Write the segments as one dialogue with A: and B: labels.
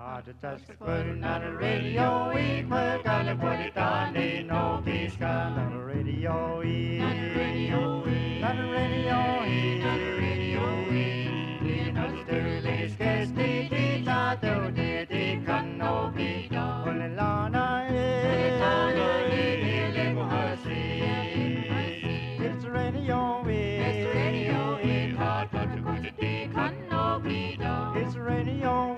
A: Just putting on the radio, we put on the put it on, they know he's got on the radio, on the radio, on the radio, on the radio, in the Sterling Sketch, they thought they can know be done. Only Lana, it's the radio, it's the radio, hard to go to the can know be done. It's the radio,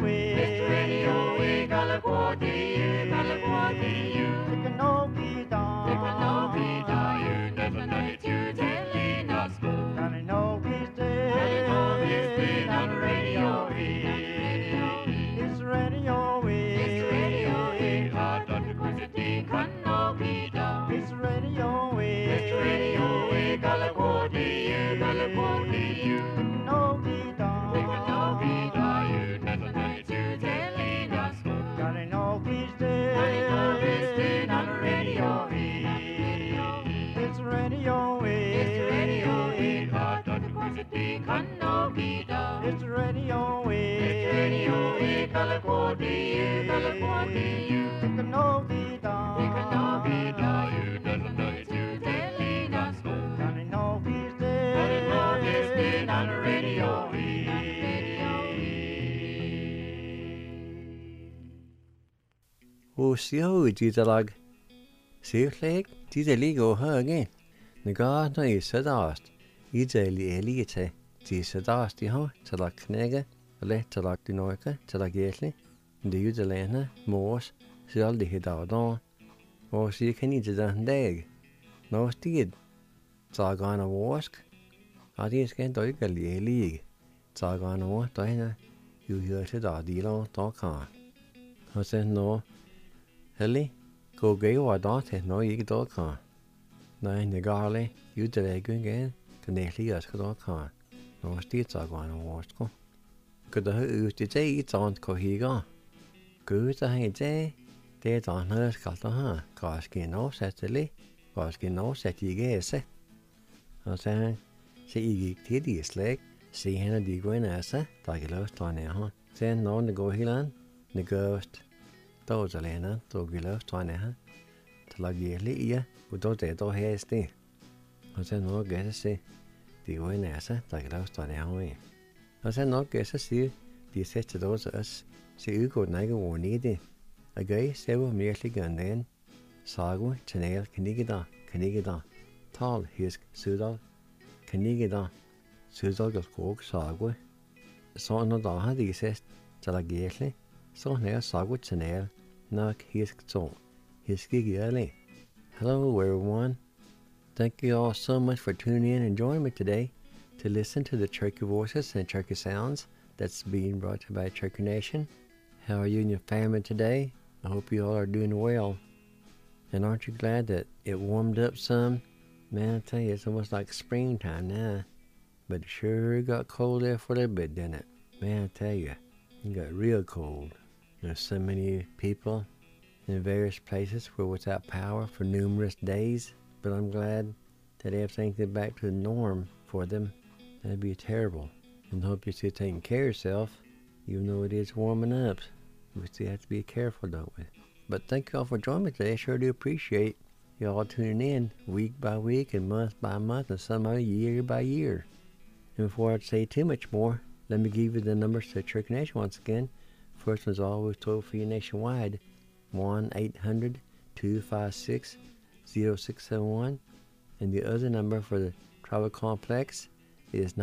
A: it's radio,
B: Oh, so did the lag. See, like, did the legal her again? The god no is said asked. It's a elite. Tis said asked, to la knegge, a let to la dinoika, to la gately, and the Udelena, Morse, see all the hid out on. Or see, can eat it on dag. No steed. Zag on a wask. I just can't do it a league. Zag on a wask, Diana. You hear it out, deal talk on. I said, no. Helly, go gay or don't no you dog on. Nine the garly, you delay again, can they see us go on. No steeds are going to wash go. Could the who's the day it's on cohiga? Good the hay day, they's on her scalta her, cause skin no setly, cause skin no set you guess. I say, see you tedious leg, see Hannah de Guinessa, like a lost on there, Then no the go hillan, the ghost. Those are Lena, dog you love trying to like yearly ear, with those dead or hair stay. I said, no, guess I see the way Nassa, like love trying to away. I said, no, guess I see the set to those us, see you go nigger or needy. A guy several merely gun then, Sagu, Chanel, Canigida, tall, his Sudal, Canigida, Sudal got coke, Sagu. So no daha the set to like yearly. So now Sagu Chanel, knock his so his giggy early. Hello everyone. Thank you all so much for tuning in and joining me today to listen to the Cherokee voices and Cherokee sounds that's being brought to you by Cherokee Nation. How are you and your family today? I hope you all are doing well. And aren't you glad that it warmed up some? Man, I tell you, it's almost like springtime now. But it sure got cold there for a little bit, didn't it? Man, I tell you, it got real cold. There's so many people in various places who were without power for numerous days, but I'm glad that everything get back to the norm for them. That'd be terrible. And hope you're still taking care of yourself, even though it is warming up. We still have to be careful, don't we? But thank you all for joining me today. I sure do appreciate you all tuning in week by week and month by month and somehow year by year. And before I say too much more, let me give you the numbers to Cherokee Nation once again. First one's always told for you nationwide, 1-800-256-0671. And the other number for the Tribal Complex is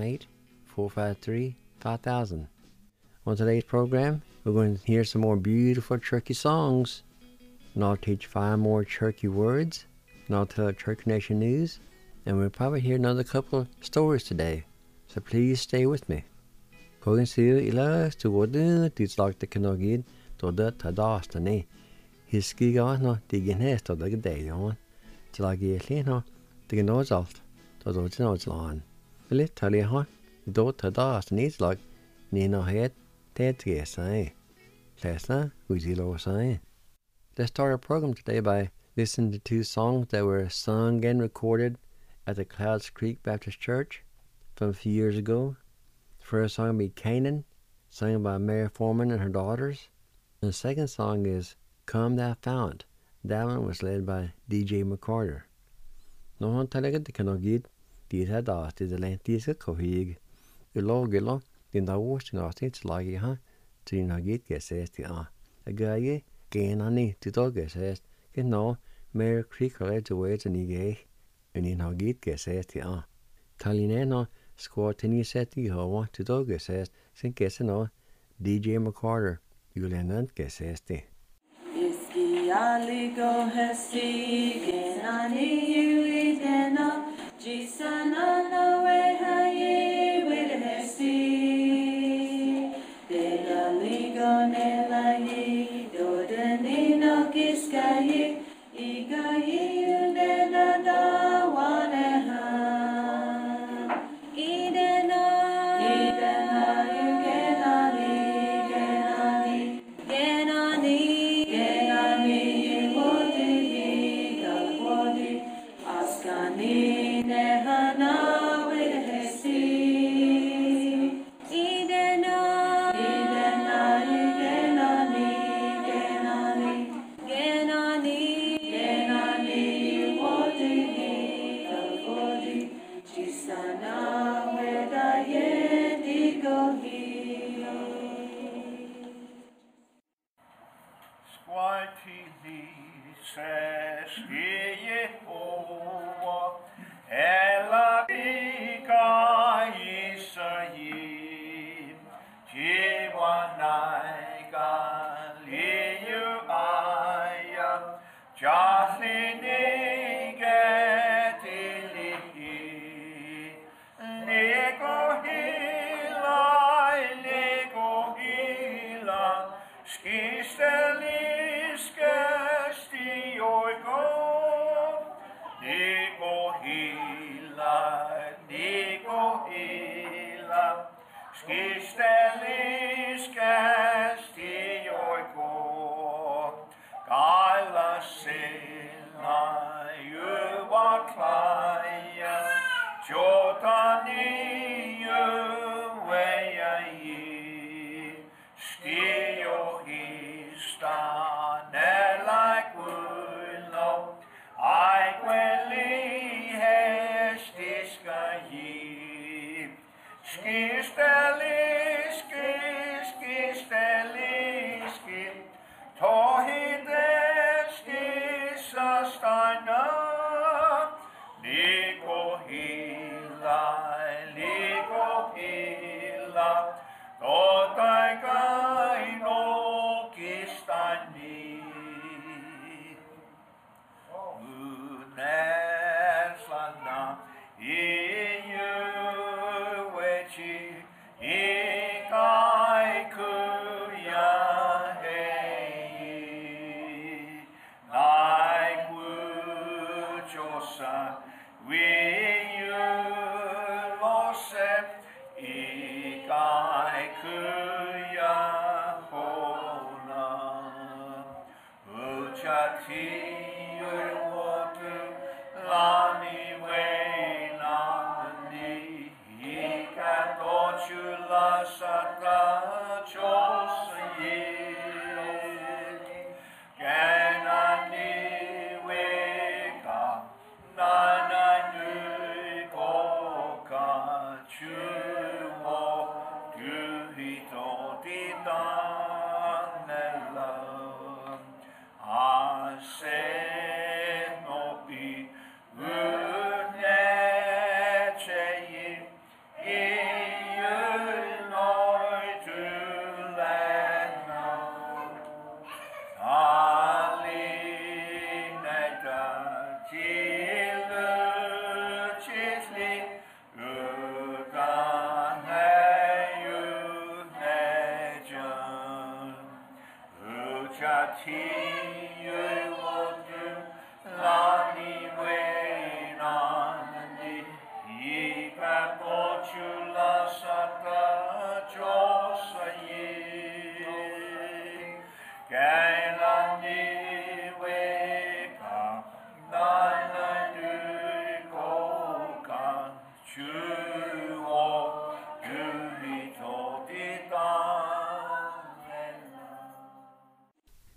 B: 918-453-5000. On today's program, we're going to hear some more beautiful Cherokee songs. And I'll teach 5 more Cherokee words. And I'll tell Cherokee Nation news. And we'll probably hear another couple of stories today. So please stay with me. Kogan sier ilas to go do like the Kanogid to that Tadastani. His ski got no digging nest of the day on. Till I get no digging nose off to those nose on. Will it tell you how? Do Tadastani like Nino head, Ted guess, eh? Lesna, who's he low say? Let's start our program today by listening to 2 songs that were sung and recorded at the Clouds Creek Baptist Church from a few years ago. The first song will be Canaan, sung by Mary Foreman and her daughters. The second song is Come Thou Fount. That one was led by DJ McCarter. Nó han talaga de kan gid di ta da ti de len ti ska kohig. Gelo din da wos nga ti lagi ha. Ti na gid ke ses ti a. A gaye gen ani ti dog ke ses. Ke no mer creek le to wait ni ge. Uni na gid ke ses ti a. Taline no squad tini set ti ho wa ti dog ke ses. Sin ke se no DJ McCarter. Julenant ke ses ti.
C: Aligo hesi genani yui dena jisana na we haye with hesi de la ligo ne la yi do de ni no kiskayi igayi de la da wane ha idena yu genani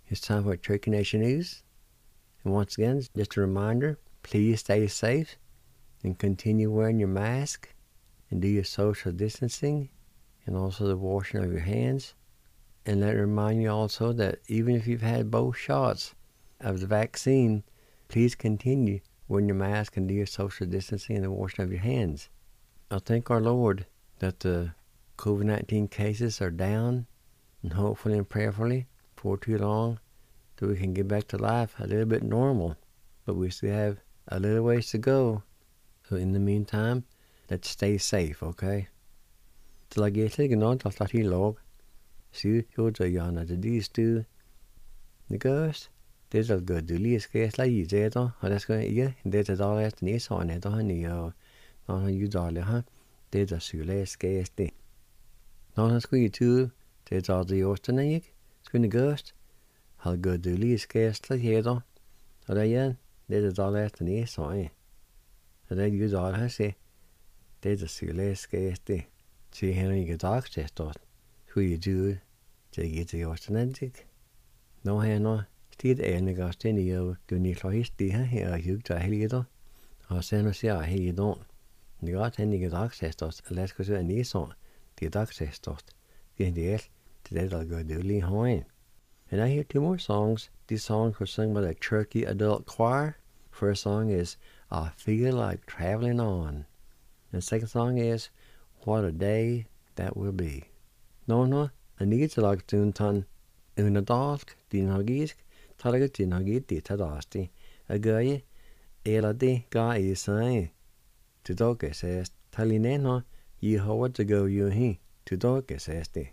B: It's time for Turkey Nation News. And once again, just a reminder, please stay safe and continue wearing your mask and do your social distancing and also the washing of your hands. And let me remind you also that even if you've had both shots of the vaccine, please continue wearing your mask and do your social distancing and the washing of your hands. I thank our Lord that the COVID-19 cases are down, and hopefully and prayerfully for too long that we can get back to life a little bit normal. But we still have a little ways to go. So in the meantime, let's stay safe, okay? Till I get to know that I log. See you to Yana the these two. The ghost, there's a good dulies case like you said, or that's going to eat, and there's a dollar at the niece on it, honey, or not you dollar, huh? There's a sules case. Not a squee too, there's all the Osternig, screen the ghost. How good dulies case like here, or there, there's a dollar at the niece on it. And then you dollar, say, there's a sules case. See, Henry, you get access to it. Who you do, to get the Osternig. No, Henry. Stid enig as den I du ni klahist de her hugta helgido. Og sen og ser helgidon. Det gat hen ikke dagsestos, eller skal se ni sånn. De dagsestos. Det del til det that go dully hoin. And I hear two more songs. These songs were sung by the Cherokee Adult Choir. First song is I Feel Like Traveling On. And the second song is What a Day That Will Be. No, I need to like tune ton. Una dalk, din hagisk. Talaga tinhagi di tadasti. A guy, eladi ga isai. To doke says, Talineno, ye howard to go you he. To doke says the.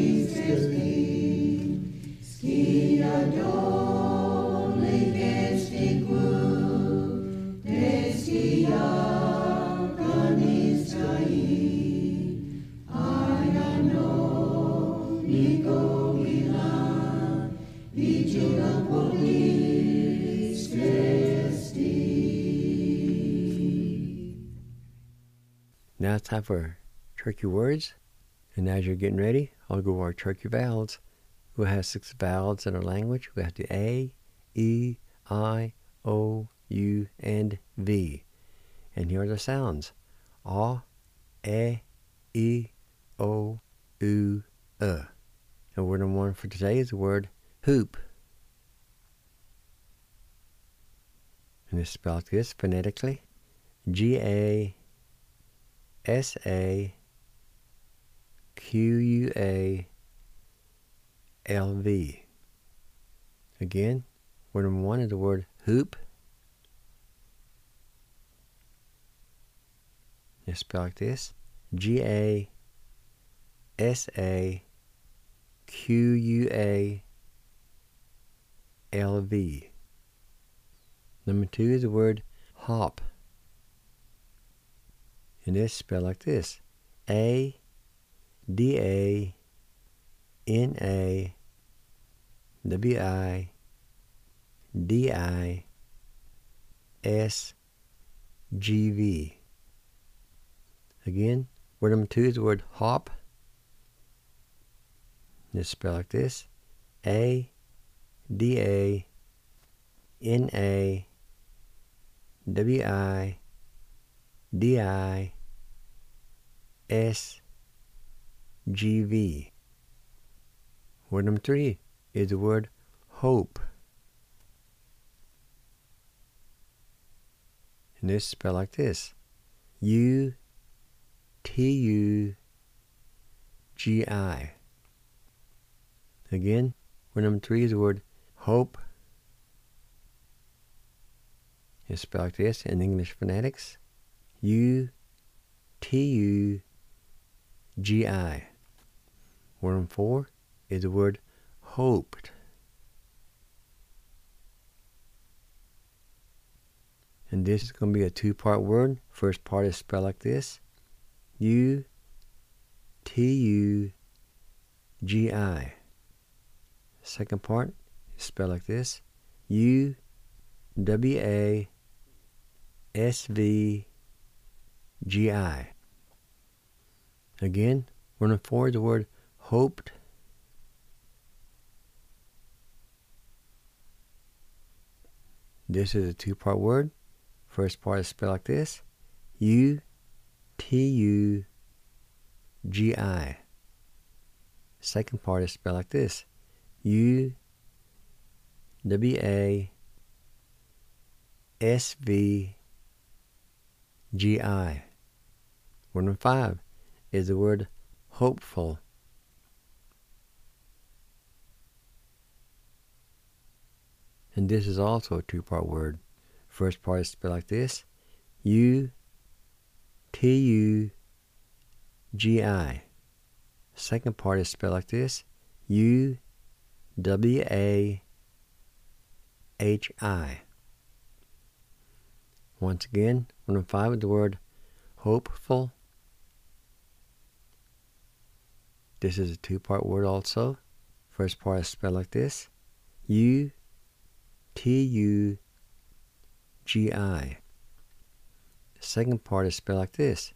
C: Ski adon,
B: Now it's time for turkey words. And as you're getting ready, I'll go over our turkey vowels. We have 6 vowels in our language. We have the A, E, I, O, U, and V. And here are the sounds. A, E, O, U, And word number 1 for today is the word hoop. And it's spelled like this phonetically. G-A-S-A-Q-U-A-L-V. Again, word number 1 is the word hoop. It's spelled like this. G-A-S-A-Q-U-A-L-V. Number 2 is the word hop. And it's spelled like this. A-D-A-N-A-W-I-D-I-S-G-V. Again, word number 2 is the word hop. And it's spelled like this. A-D-A-N-A-W-I-D-I-S-G-V. Word number 3 is the word hope. And it's spelled like this. U-T-U-G-I. Again, word number 3 is the word hope. It's spelled like this in English phonetics. U-T-U-G-I. Word number 4 is the word hoped. And this is going to be a 2-part word. First part is spelled like this. U-T-U-G-I. Second part is spelled like this. U-W-A-S-V-G-I. Again, word number 4 is the word hoped. This is a 2-part word. First part is spelled like this. U-T-U-G-I. Second part is spelled like this. U-W-A-S-V-G-I. Word number 5 is the word hopeful. And this is also a 2-part word. First part is spelled like this. U-T-U-G-I. Second part is spelled like this. U-W-A-H-I. Once again, word number 5 is the word hopeful. This is a 2-part word also. First part is spelled like this. U-T-U-G-I. The second part is spelled like this.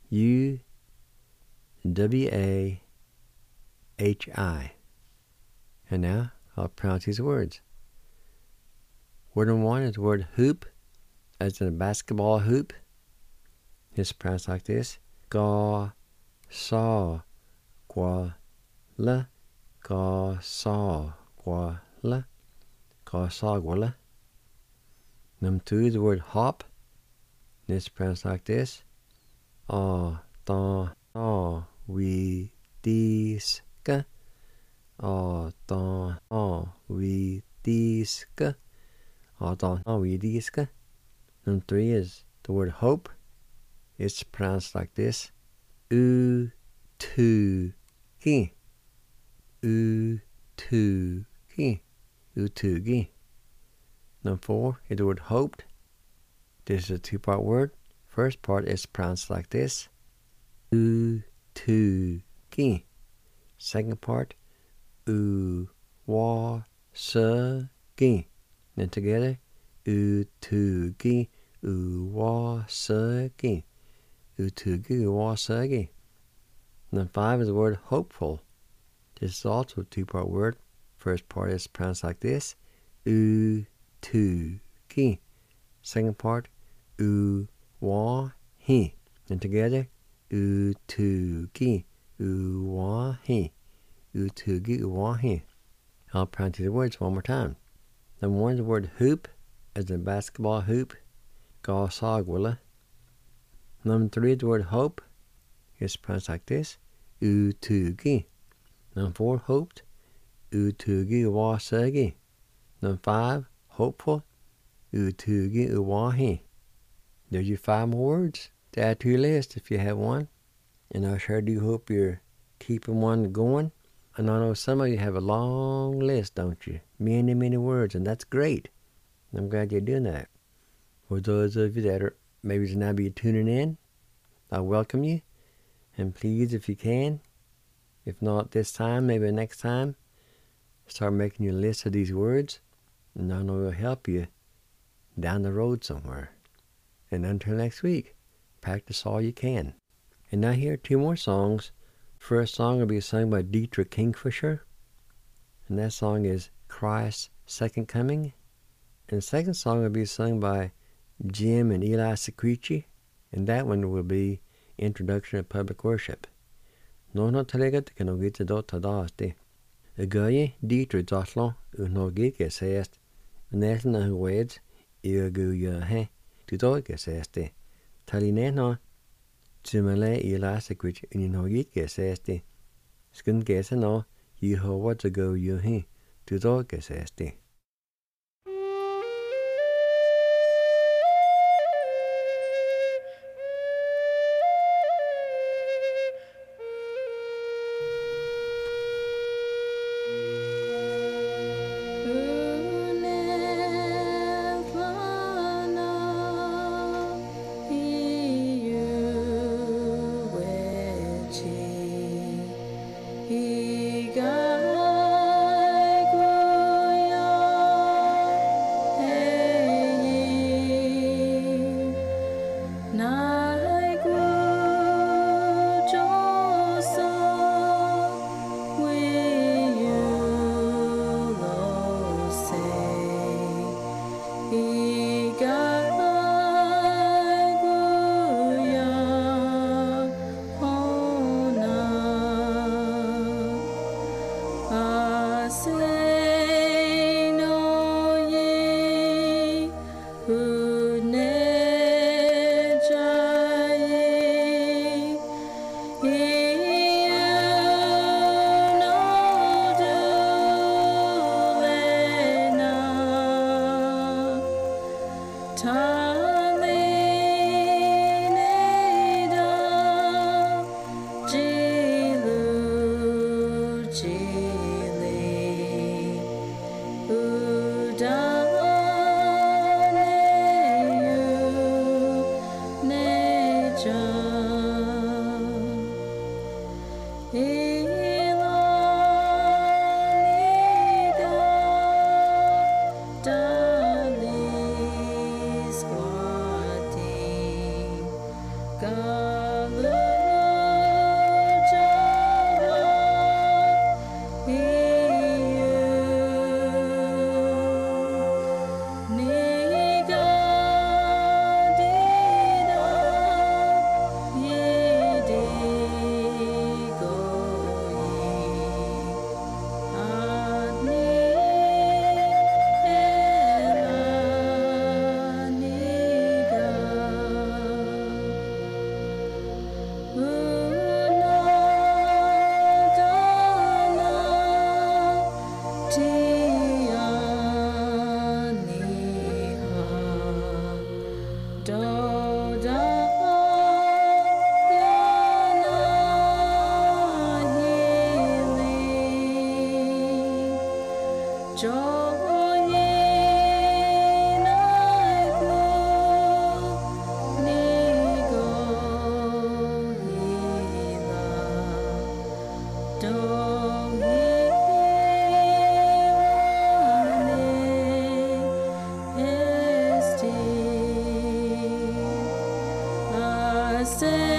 B: U-W-A-H-I. And now I'll pronounce these words. Word number 1 is the word hoop, as in a basketball hoop. It's pronounced like this. Ga, sa, gua, la, ga, sa, gua, la, ga, sa, gua, la. Number 2 is the word hop. It's pronounced like this. A, ta, a, we, dis, ka. A, ta, a, we, dis, ka. A, ta, a, we, dis, ka. Number 3 is the word hope. It's pronounced like this. U, tu, ki. U, tu, ki. U, tu, ki. Number 4 is the word hoped. This is a 2-part word. First part is pronounced like this. U, tu, ki. Second part. U, wa, sa, ki. Then together. U, tu, ki. U, wa, sa, ki. utugi uwasagi. And then 5 is the word hopeful. This is also a 2-part word. First part is pronounced like this, utugi. Second part, uwahi. And together, utugi uwahi. Utugi uwahi. I'll pronounce the words one more time. Number 1 is the word hoop, as in basketball hoop, gawsagwilla. Number 3 is the word hope. It's pronounced like this, utugi. Number 4, hoped, utugi uwasagi. Number 5, hopeful, utugi uwahi. There's your 5 more words to add to your list if you have one. And I sure do hope you're keeping one going. And I know some of you have a long list, don't you? Many, many words, and that's great. I'm glad you're doing that. For those of you that are maybe now be tuning in, I welcome you. And please, if you can, if not this time, maybe next time, start making your list of these words, and I know it'll help you down the road somewhere. And until next week, practice all you can. And now here are 2 more songs. First song will be sung by Dietrich Kingfisher, and that song is Christ's Second Coming. And the second song will be sung by Jim and Eli Secrechi, and that one will be Introduction to Public Worship. No talaga te no gita do tadaste. A guy Dietrich Zoslon no gike saist, and that's na words gu ya he to do geseste. Taline no Jimale Eli Secrechi in no gike saiste. Skun gesa no Yehovah to go you he to do geseste.
C: Stay.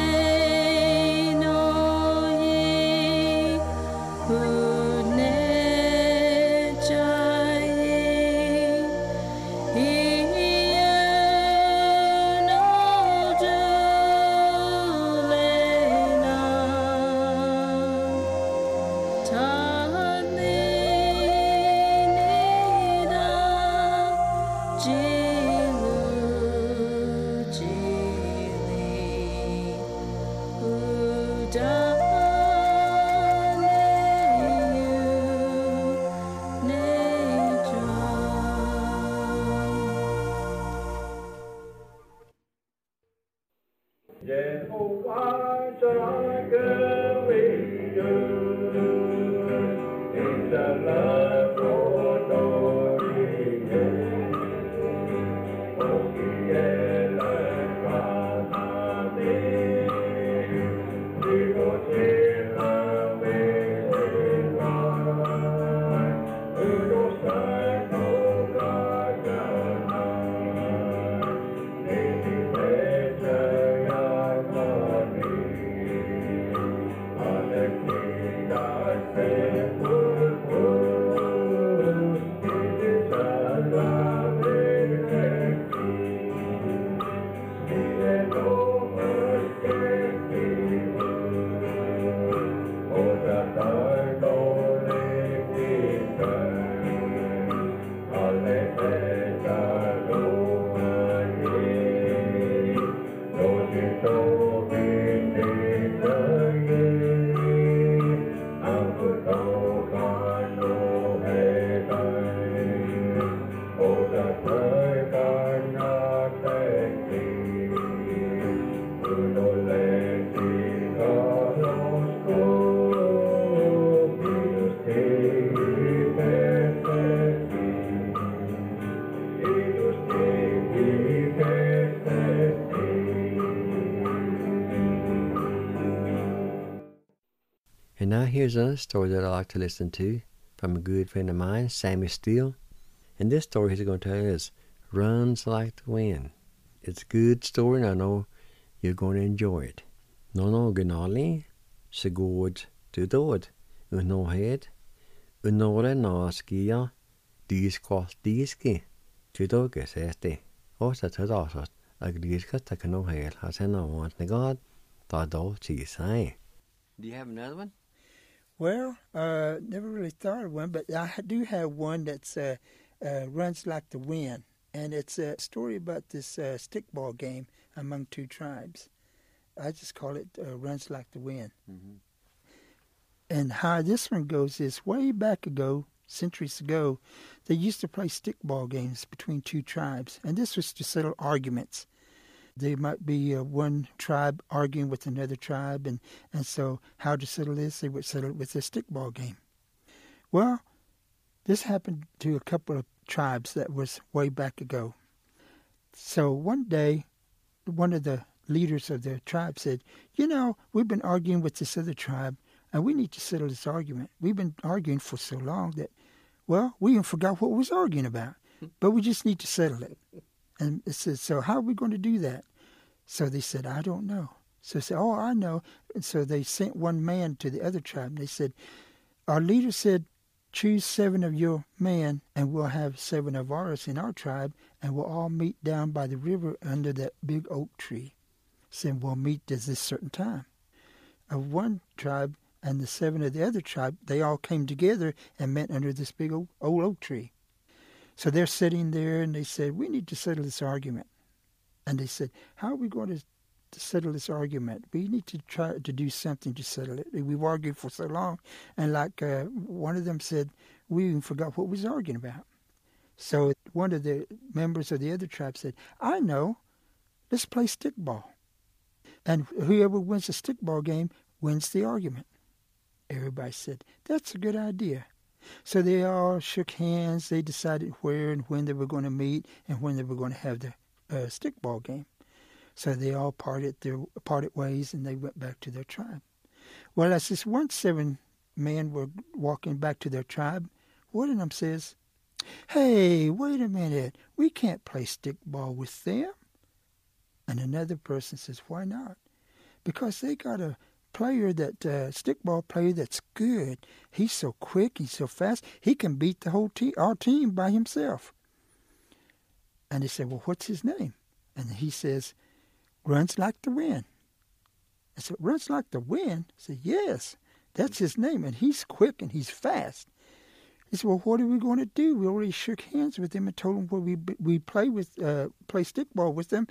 B: And now here's another story that I like to listen to from a good friend of mine, Sammy Steele. And this story he's going to tell is Runs Like the Wind. It's a good story and I know you're going to enjoy it. No gnarly, så god du dåd, unohed, unore naskia, diski, tudoge sesti. Osta tudasot, agdiska takanohel, has an want negad, da do say. Do you have another one?
D: Well, never really thought of one, but I do have one that's runs like the wind, and it's a story about this stickball game among two tribes. I just call it runs like the wind. Mm-hmm. And how this one goes is way back ago, centuries ago, they used to play stickball games between two tribes, and this was to settle arguments. There might be one tribe arguing with another tribe, and so how to settle this, they would settle it with a stickball game. Well, this happened to a couple of tribes that was way back ago. So one day, one of the leaders of the tribe said, we've been arguing with this other tribe, and we need to settle this argument. We've been arguing for so long that, we even forgot what we was arguing about, but we just need to settle it. And it says, so how are we going to do that? So they said, I don't know. So they said, I know. And so they sent one man to the other tribe. And they said, our leader said, choose 7 of your men, and we'll have 7 of ours in our tribe, and we'll all meet down by the river under that big oak tree. Said, we'll meet at this certain time. Of one tribe and the 7 of the other tribe, they all came together and met under this big old oak tree. So they're sitting there, and they said, we need to settle this argument. And they said, how are we going to settle this argument? We need to try to do something to settle it. We've argued for so long. And like one of them said, we even forgot what we was arguing about. So one of the members of the other tribe said, I know, let's play stickball. And whoever wins the stickball game wins the argument. Everybody said, that's a good idea. So they all shook hands. They decided where and when they were going to meet and when they were going to have the stickball game. So they all parted ways, and they went back to their tribe. Well, as this 7 men were walking back to their tribe, one of them says, hey, wait a minute. We can't play stickball with them. And another person says, why not? Because they got a player stickball player that's good. He's so quick, he's so fast, he can beat the whole team, our team by himself. And they said, well, what's his name? And he says, runs like the wind. I said, runs like the wind? I said, yes, that's his name, and he's quick and he's fast. He said, well, what are we going to do? We already shook hands with them and told them where we play stickball with them.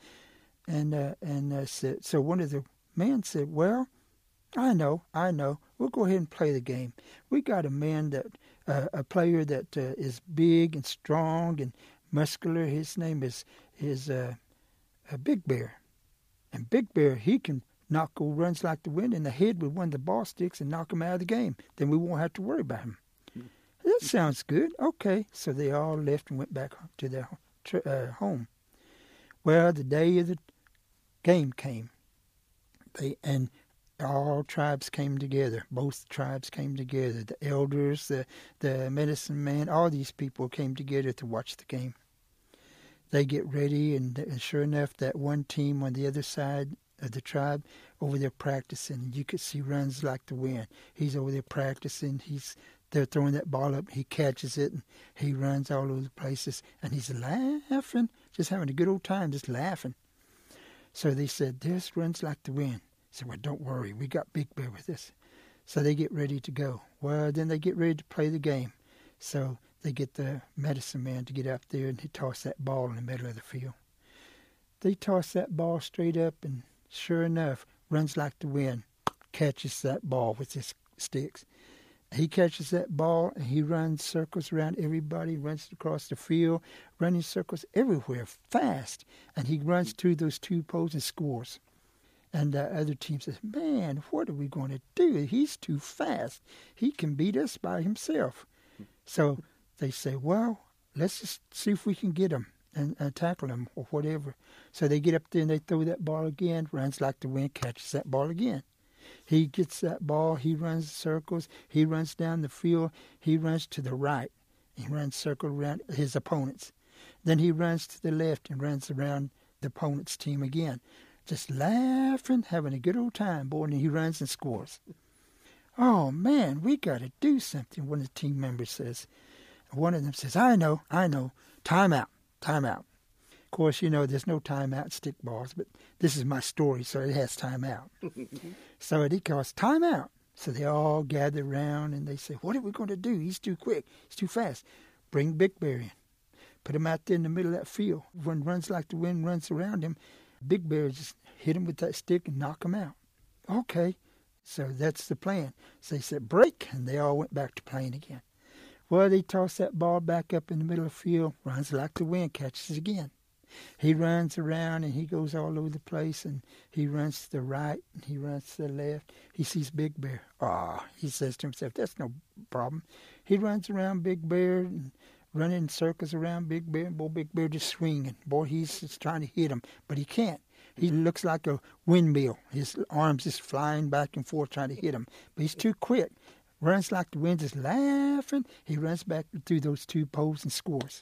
D: And said, so one of the men said, well, I know. We'll go ahead and play the game. We got a man a player that is big and strong and muscular. His name is Big Bear. And Big Bear, he can runs like the wind in the head with one of the ball sticks and knock him out of the game. Then we won't have to worry about him. That sounds good. Okay. So they all left and went back to their home. Well, the day of the game came. And all tribes came together. Both tribes came together. The elders, the medicine man, all these people came together to watch the game. They get ready, and sure enough, that one team on the other side of the tribe over there practicing. You could see runs like the wind. He's over there practicing. They're throwing that ball up. He catches it, and he runs all over the places, and he's laughing, just having a good old time, just laughing. So they said, this runs like the wind. He said, well, don't worry. We got Big Bear with us. So they get ready to go. Well, then they get ready to play the game. So they get the medicine man to get up there, and he toss that ball in the middle of the field. They toss that ball straight up, and sure enough, runs like the wind, catches that ball with his sticks. He catches that ball, and he runs circles around everybody, runs across the field, running circles everywhere, fast. And he runs through those two poles and scores. And the other team says, man, what are we going to do? He's too fast. He can beat us by himself. So they say, well, let's just see if we can get him and tackle him or whatever. So they get up there and they throw that ball again, runs like the wind, catches that ball again. He gets that ball, he runs circles, he runs down the field, he runs to the right. He runs circle around his opponents. Then he runs to the left and runs around the opponent's team again. Just laughing, having a good old time, boy, and he runs and scores. Oh, man, we got to do something, one of the team members says. One of them says, I know, time out. Of course, there's no time out stickballs, but this is my story, so it has time out. So he calls time out. So they all gather around and they say, what are we going to do? He's too quick. He's too fast. Bring Big Bear in. Put him out there in the middle of that field. When runs like the wind runs around him, Big Bear just hit him with that stick and knock him out. Okay, so that's the plan. So they said, break, and they all went back to playing again. Well, they toss that ball back up in the middle of the field, runs like the wind, catches it again. He runs around and he goes all over the place, and he runs to the right and he runs to the left. He sees Big Bear. He says to himself, that's no problem. He runs around Big Bear and running in circles around Big Bear. Boy, Big Bear just swinging. Boy, he's just trying to hit him, but he can't. He looks like a windmill. His arms just flying back and forth trying to hit him, but he's too quick. Runs like the wind, just laughing. He runs back through those two poles and scores.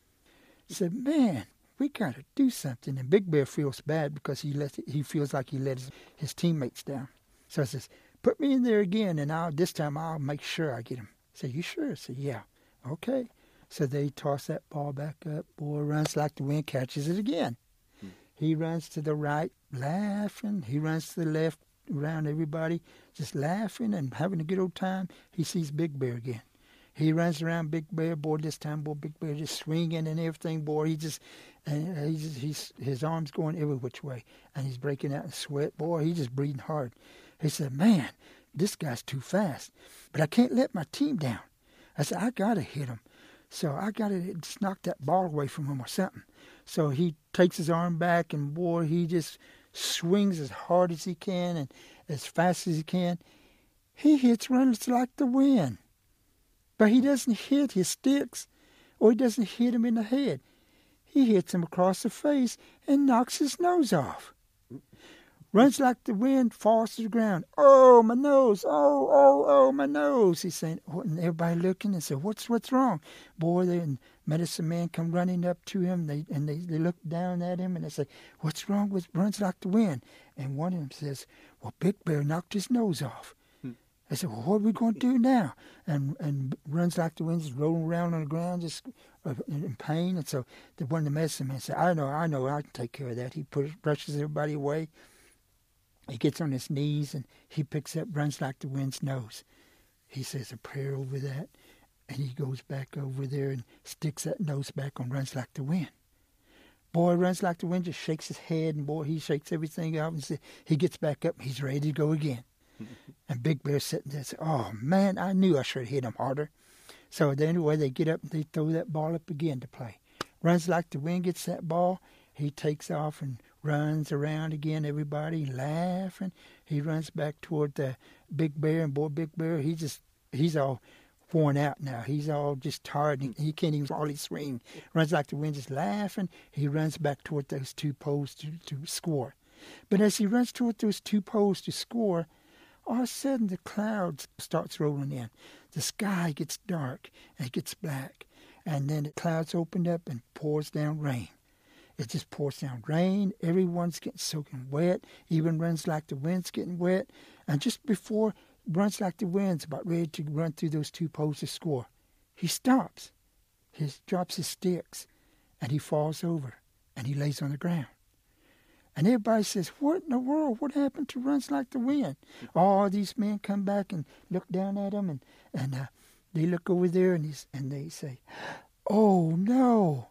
D: He said, man, we got to do something. And Big Bear feels bad because he feels like he let his teammates down. So he says, put me in there again, and this time I'll make sure I get him. I said, you sure? I said, yeah. Okay. So they toss that ball back up. Boy runs like the wind, catches it again. He runs to the right, laughing. He runs to the left, around everybody, just laughing and having a good old time. He sees Big Bear again. He runs around Big Bear. Boy, this time, Big Bear just swinging and everything. Boy, his arms going every which way, and he's breaking out in sweat. Boy, he's just breathing hard. He said, man, this guy's too fast, but I can't let my team down. I said, I got to hit him. So I got to just knock that ball away from him or something. So he takes his arm back, and boy, he just swings as hard as he can and as fast as he can. He hits runs like the wind. But he doesn't hit his sticks, or he doesn't hit him in the head. He hits him across the face and knocks his nose off. Runs like the wind, falls to the ground. Oh, my nose. Oh, my nose. He's saying, and everybody looking and said, what's wrong? Boy, the medicine man come running up to him. They look down at him and they say, what's wrong with runs like the wind? And one of them says, well, Big Bear knocked his nose off. I said, well, what are we going to do now? And runs like the wind, just rolling around on the ground, just in pain. And so one of the medicine men said, I know, I can take care of that. He brushes everybody away. He gets on his knees and he picks up runs like the wind's nose. He says a prayer over that, And he goes back over there and sticks that nose back and runs like the wind. Boy runs like the wind, just shakes his head, and boy, he shakes everything out, and he gets back up, and he's ready to go again. And Big Bear's sitting there and says, oh, man, I knew I should have hit him harder. So then anyway, they get up and they throw that ball up again to play. Runs like the wind, gets that ball. He takes off and runs around again, everybody laughing. He runs back toward the Big Bear, and boy, Big Bear, he's all worn out now. He's all just tired. He can't even hardly swing. Runs like the wind, just laughing. He runs back toward those two poles to score. But as he runs toward those two poles to score, all of a sudden the clouds starts rolling in. The sky gets dark and it gets black. And then the clouds open up and pours down rain. It just pours down rain. Everyone's getting soaking wet. Even Runs Like the Wind's getting wet. And just before Runs Like the Wind's about ready to run through those two poles to score, he stops. He drops his sticks, and he falls over, and he lays on the ground. And everybody says, what in the world? What happened to Runs Like the Wind? All these men come back and look down at him, and they look over there, and they say, oh, no,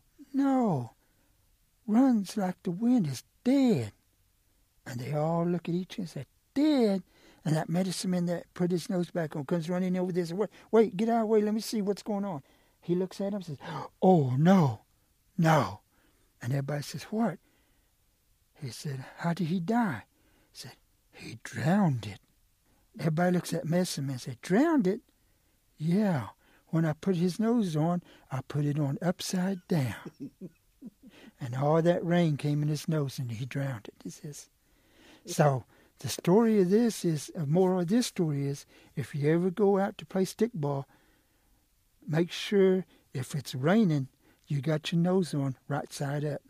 D: Runs Like the Wind is dead. And they all look at each other and say, dead? And that medicine man that put his nose back on comes running over there and says, wait, get out of the way, let me see what's going on. He looks at him and says, oh, no. And everybody says, what? He said, how did he die? He said, he drowned it. Everybody looks at medicine man and says, drowned it? Yeah, when I put his nose on, I put it on upside down. And all that rain came in his nose and he drowned it, he says. So the story of this is, the moral of this story is, if you ever go out to play stickball, make sure if it's raining, you got your nose on right side up.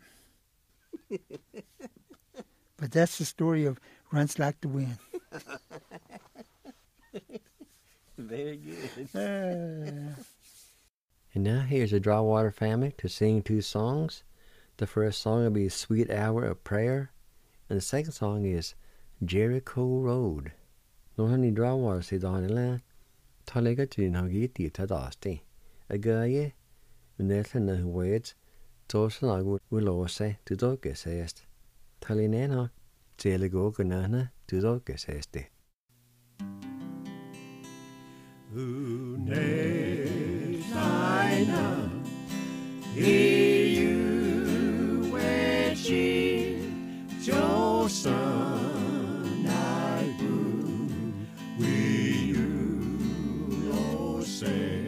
D: But that's the story of Runs Like the Wind.
B: Very good. And now here's a Drywater family to sing two songs. The first song will be Sweet Hour of Prayer, and the second song is Jericho Road. Nå har ni Drywater sig Daniela. Ta lega tin hagi ti ta dasti. Agaye, unetla na words. Tosa lagu ulose to do gesest. Talinena, Jelego Gunana to do geseste.
A: Unesaina, you wechi, Josan, I we you lose,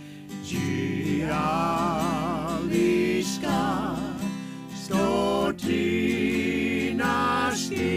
A: Gialiska, Stotinasti,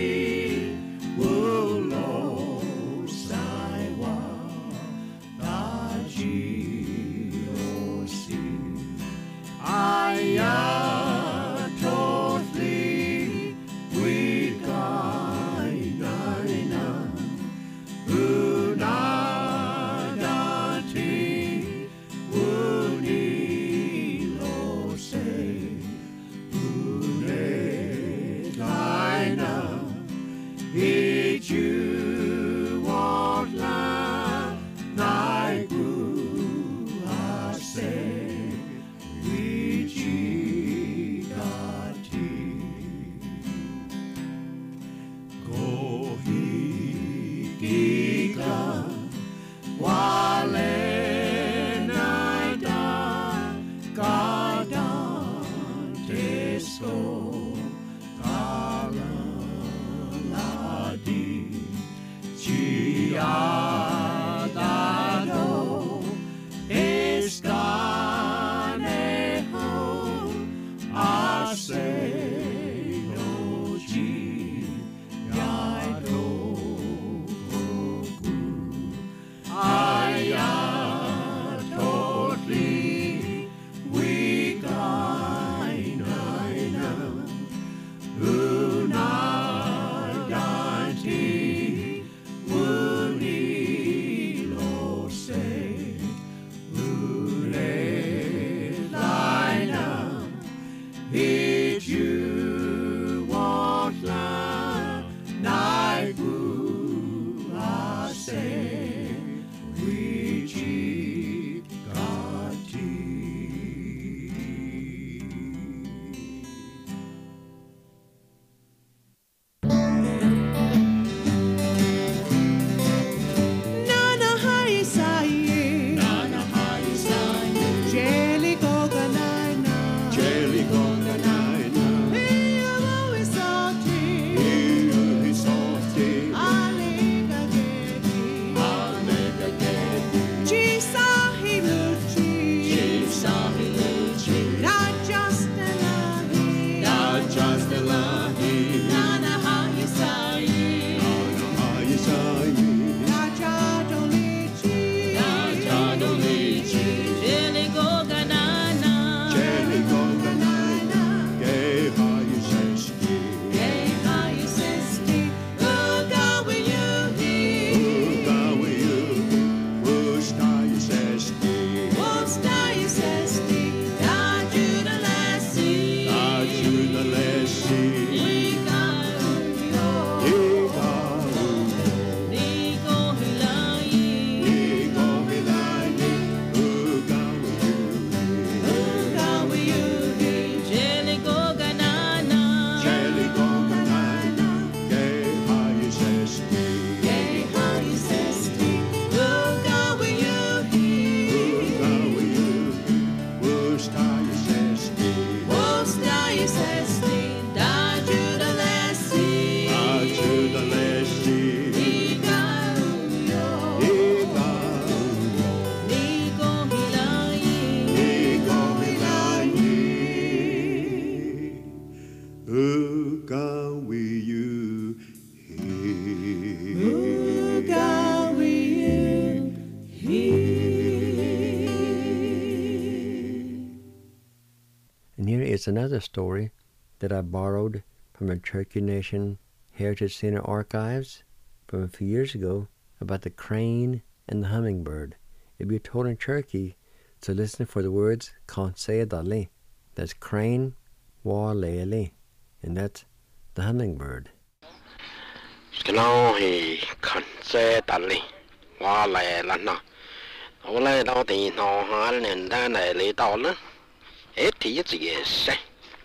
B: And here is another story that I borrowed from the Cherokee Nation Heritage Center archives from a few years ago about the crane and the hummingbird. It'd be told in Cherokee, so listen for the words Consedale. That's crane, walele, and that's the hummingbird.
E: Skino he Consedale, walele na. Ole đâu thì nó hal nên ra này lấy tao nữa. Hết thì gì sẽ.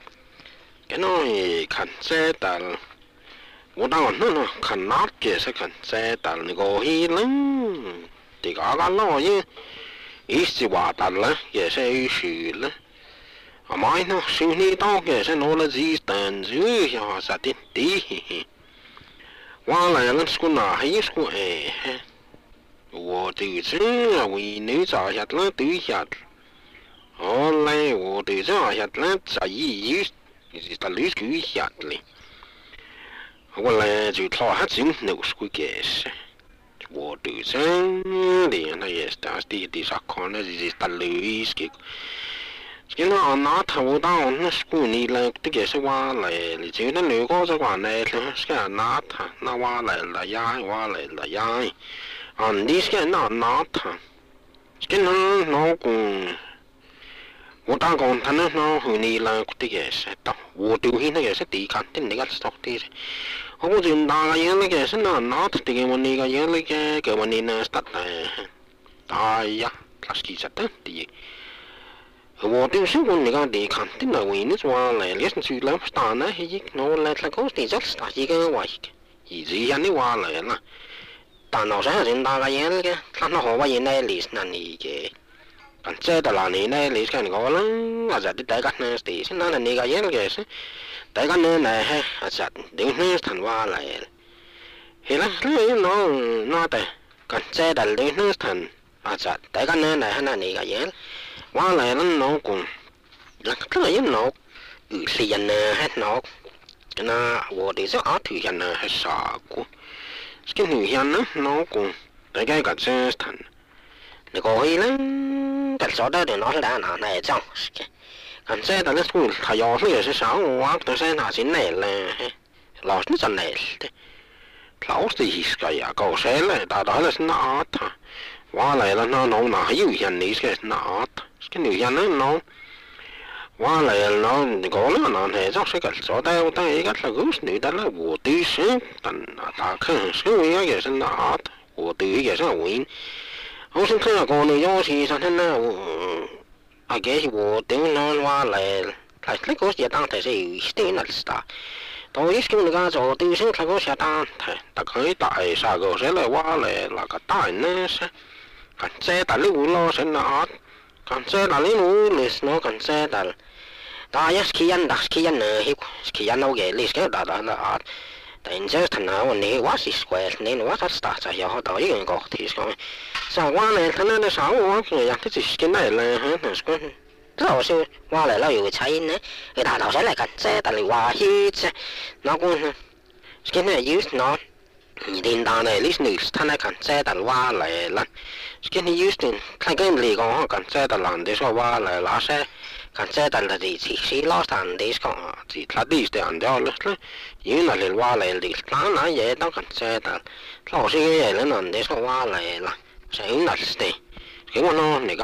E: Cái nó thì Consedale. 我当然呢，看哪个是看在但那个黑人，这个个老爷，一时话但了也是有事了。啊妈呢，手里刀也是拿了几单子呀，啥的的。我来了，是个哪还是个哎？我对这为你咋下了对下了。后来我对这下了咋一是他累去下了。 我来就讨下钱，那个是个解释。我对这里那也是当时的啥看那是打雷是个。现在拿头到那是个你来这个是我来，你就那那个这个来了，是个拿他那我来了呀，我来了呀。啊，你是个拿他，是个那个。 我打工他那那和你来这个是到，我丢弃那个是地看的那个是到的。我就打个样那个是那拿的这个我那个样那个我那那是的，哎呀，他是其实的的。我就是我那个地看的那为你说来，你是去了打那些一我来那个地就是打一个我一个，一直让你话来了。但老三人打个样那个，他那好话原来历史那你个。 这的啦，你那历史看过了，啊，这的大家呢，是是那那个样个是，大家呢那嘿，啊，这的呢谈话来了，嘿啦，那的，看这的呢谈，啊，这大家呢那那个样，话来了那个，那这个样那，是人呢还那，那我的这阿土人呢还啥个，是个女人呢那个，大家个这谈。 你过去了，但说到的那是哪来着？是的，看这的那是他要是也是啥我都是拿进来了，老是真来的，老是一个呀，搞谁来？大大的是拿他，我来了那哪有人你是拿他，是个女人那我来了你过了那那就是个说到一个这个是女的了，我对是但那大看是我也是拿他，我对也是为。 我是看过你有时上天那我，啊，这是我顶那话来那个是当台是有点那是的，到一些那个做对象那个是当台，大概大啥个是来话来那个大呢是，看这大里路是那，看这大里路你是那看这大，大也是去人呢，去人那个历史大那啊。 但这他那我你我是说，你我他是打在要到一个高提上面，上我呢他那上我这样他就是跟来了，那是个，这是我来了有才呢，给他到时来看这，但是我去这，那个呢，现在有那，你听到呢，你是你是他来看这，但我来了，现在有的他跟你讲看这的人的说我来了噻。 看这单的地址是老三的讲啊，是他地址按照了，因为那里话来的，那也当看这单，老是也人那的说话来了，所以那是的，给我弄那个。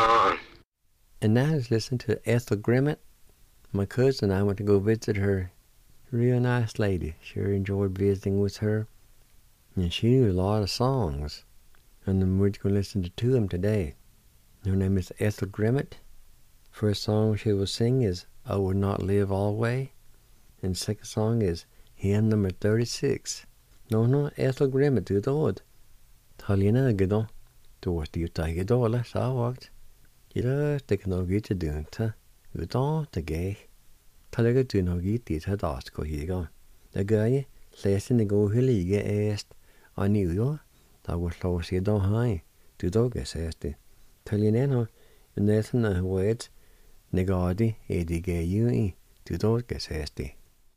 B: And now let's listen to Ethel Grimmett. My cousin and I went to go visit her. Real nice lady. Sure enjoyed visiting with her. And she knew a lot of songs. And we're going to listen to two of them today. Her name is Ethel Grimmett. First song she will sing is I Would Not Live Always. And second song is Hymn number 36. No, Ethel Grimmett do the Talina Gidon. Do what do you take it all? That's how walked. You know, they can all get to doing it. You don't the gay. Talaga do no get it at us go here gone. The guy says in the go hilly get asked. I knew you. That was low see don't high. Do dog says the Talina and Nathan words. Negadi edigayui to dog says the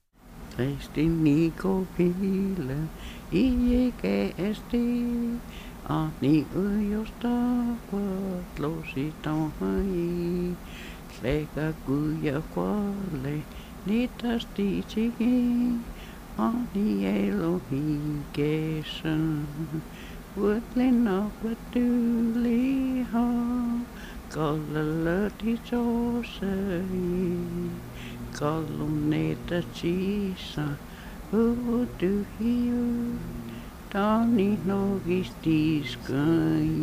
F: Estiniko pile I que esti ani uyosta lo si tau hai Lega kuya kuole, niitä stiitsikin, ani Elohi kesän. Vuotlinna vuotuliha, kallelöti soosei, kallun neitä siisa, uutu hiu, taani nogistiskai.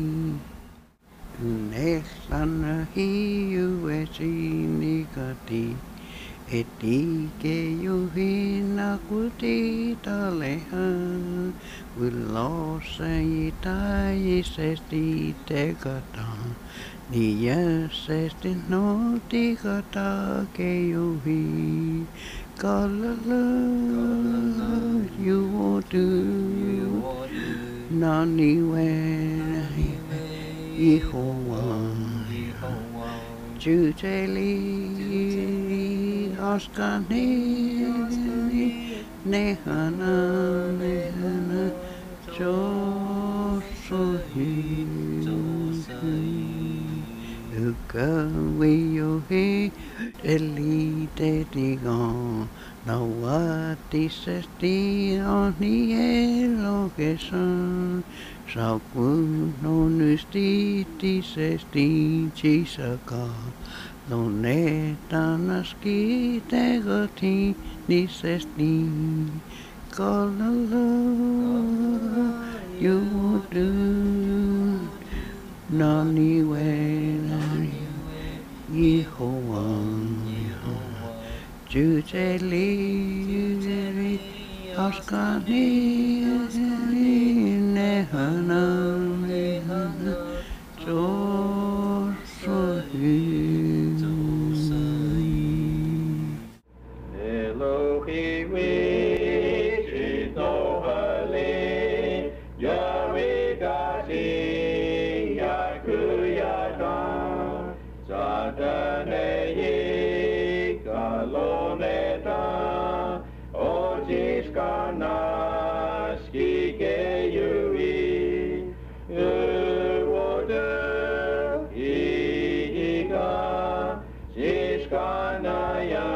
F: Nehlan hiu esinikati, etike juhina kutitalehan, villossai taisesti tekataan, niin jäsesti notikata kejuhi, kallalla juotu, nani wenähi. Ihoan, Jyteli askani, nehana, josohi, ykkävijohi, eli tetigaan, nauatisesti ani elokesan. Saukun on ystitisesti chisakaa, lonetanaski tegoti nisesti, kallalla juodun, nani wenäni, Jehovan, Jyteli askani, nehana,
A: Elohi viisi tohali, ja vikasi ja kyjätään, satane jikalonetaan, otsiskanaski kejui, yvuote iika, siskana ja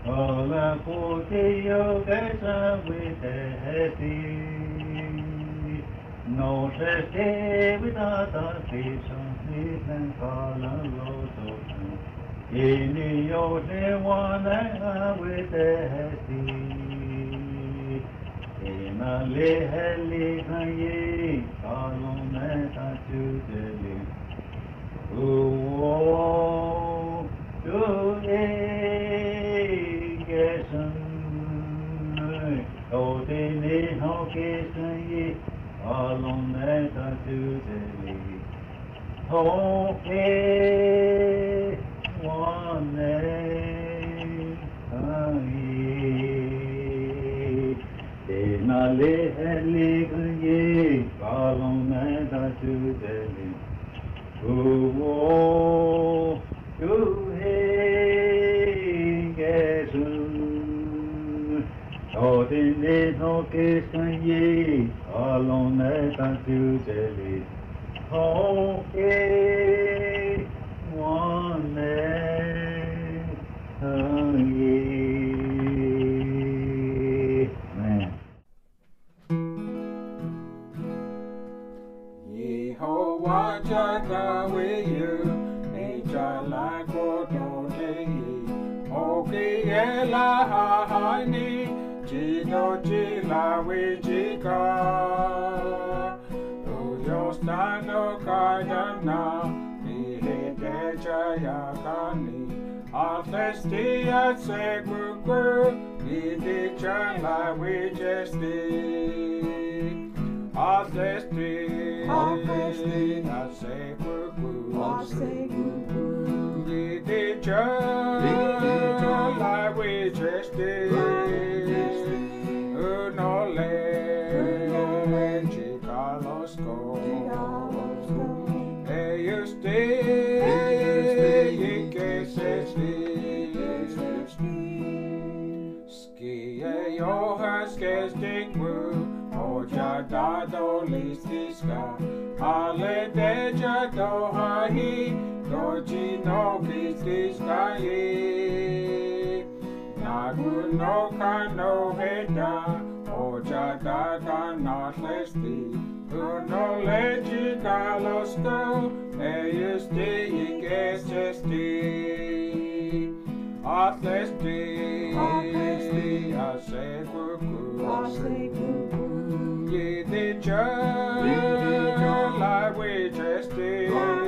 A: Ola kote yo gesa with heti. No se te vidata station and kala loto. Ini yo se wana with heti. Ina le heli kaye kalo meta chudeli. Oh, do oh, they need no kissing ye, all on that I do the oh, hey, one day, in a little ye, all on that I do the oh, you hey, guess oh, they need no kissing ye, all on that I do jelly. Oh, hey, one day, man.
G: Yehovah Jireh with you, nature like Odote, Oki Elahani. Chino chila wichika Uyo stano kayana Nihite chayakani Altesti at seguku Nidi chala wijesti Altesti at seguku Nidi chala wijesti Dado listiska, ale deja dohahi, doji no listiska ye. Nagu no kano heta, oja dada not listi, uno leji galosto, eusti ikesti. Atlesti, asekuku. The like we just did.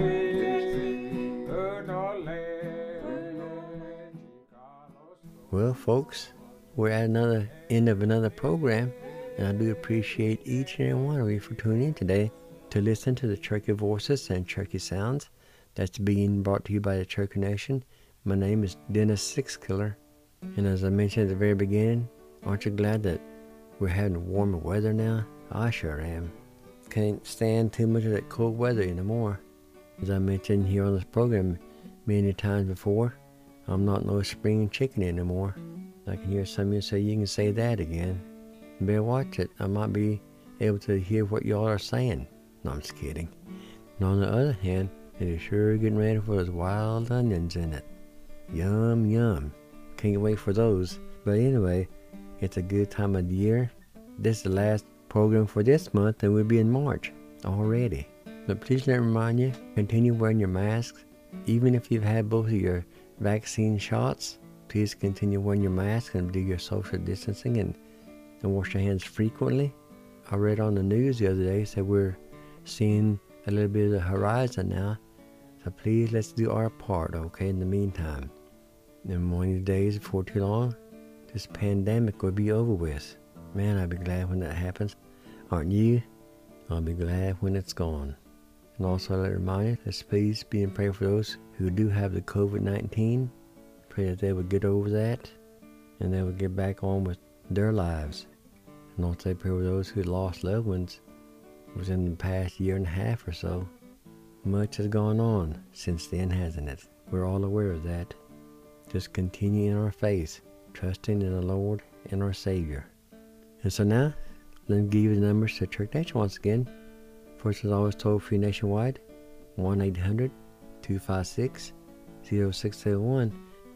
B: Well, folks, we're at another end of another program, and I do appreciate each and every one of you for tuning in today to listen to the Cherokee Voices and Cherokee Sounds. That's being brought to you by the Cherokee Nation. My name is Dennis Sixkiller, and as I mentioned at the very beginning, aren't you glad that we're having warmer weather now? I sure am. Can't stand too much of that cold weather anymore. As I mentioned here on this program many times before, I'm not no spring chicken anymore. I can hear some of you say you can say that again. You better watch it. I might be able to hear what y'all are saying. No, I'm just kidding. And on the other hand, it is sure getting ready for those wild onions in it. Yum, yum. Can't wait for those. But anyway, it's a good time of the year. This is the last program for this month, and we'll be in March already. But please let me remind you, continue wearing your masks. Even if you've had both of your vaccine shots, please continue wearing your mask and do your social distancing and wash your hands frequently. I read on the news the other day, said we're seeing a little bit of the horizon now. So please, let's do our part, okay, in the meantime. And one of these days, before too long, this pandemic will be over with. Man, I'll be glad when that happens. Aren't you? I'll be glad when it's gone. And also let me remind you, let's please be in prayer for those who do have the COVID-19. Pray that they will get over that and they will get back on with their lives. And also pray for those who lost loved ones within the past year and a half or so. Much has gone on since then, hasn't it? We're all aware of that. Just continue in our faith, trusting in the Lord and our Savior. And so now, let me give you the numbers to Church Nation once again. First, as always, toll-free nationwide, 1-800-256-0671.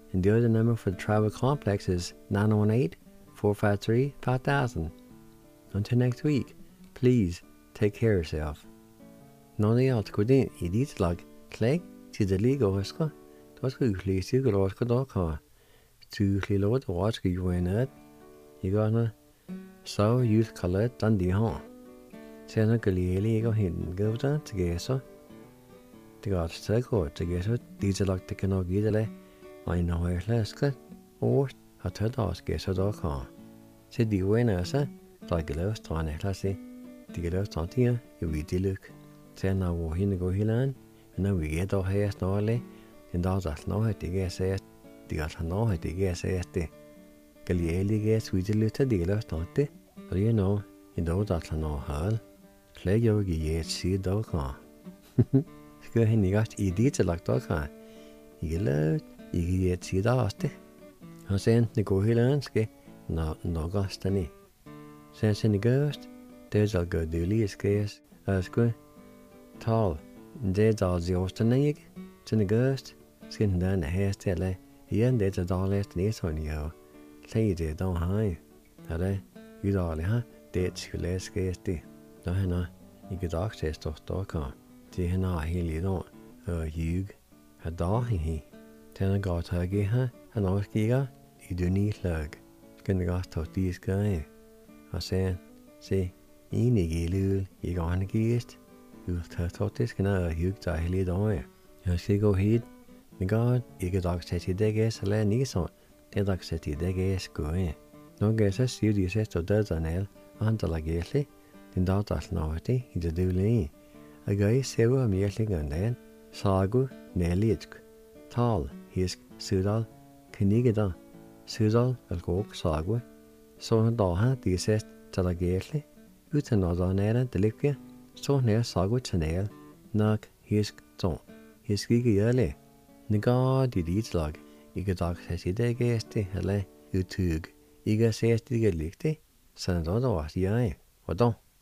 B: And the other number for the Travel Complex is 918-453-5000. Until next week, please take care of yourself. None of y'all to go in, you need to log, click to the legal oscar. That's good, please, you go oscar dot car. To clear load the watch you win it. You got no so youth color done the home. Send a gully go hidden, go down to get so. The God circle to get it, these are like the canoe gidale. I know where let's go, or a third house gets a dog car. Said the winner, sir, like a love strong at classy. The love strong here, you will look. Send now we're in the go hill and then we get our hair snarly, and those that know how to get said, the God know how to get said. Galieli gets with the little deal of Tonte, but you know, in those that know her, play your yet see dog car. Go ahead and got idiots like dog car. You love, you get see the hoste. I sent the go hill and ski, no gostany. Since in the ghost, there's a good deal scarce, as good. Tall, there's all the ostenig, to the ghost, skin down the hair still, here and there's a dollar less on you. Say they don't hide. Are you darling, huh? That's your last case. Don't you get access to stock on. See, I hear don't. You a dog he. Then I got her gay, huh? And I was giga. You do need lug. Can the gas talk these guys? I said, see, you need a little, you got a guest. You thought this can I hug to a hilly door. You see, go ahead. The God, you get access to the gas, a land is on. Det er sett I det gas gå. Nå gæs sier de sett og dødsanel, andre lagelig, den datasnavati I det dølige. Jeg gøy sever mjælingen den, sagu nælidsk, tal, hisk, sudal, knigeda, sudal, algok, sagu. Så da har de sett til lagelig, uten å da nære det lykke, så nær sagu tjenel, nok hisk sånn, hisk ikke gjørlig. Nega de ditlag. Ikke dag sæt I det gæste, eller utug. Ikke sæt det likte, sådan da var jeg. Hvordan?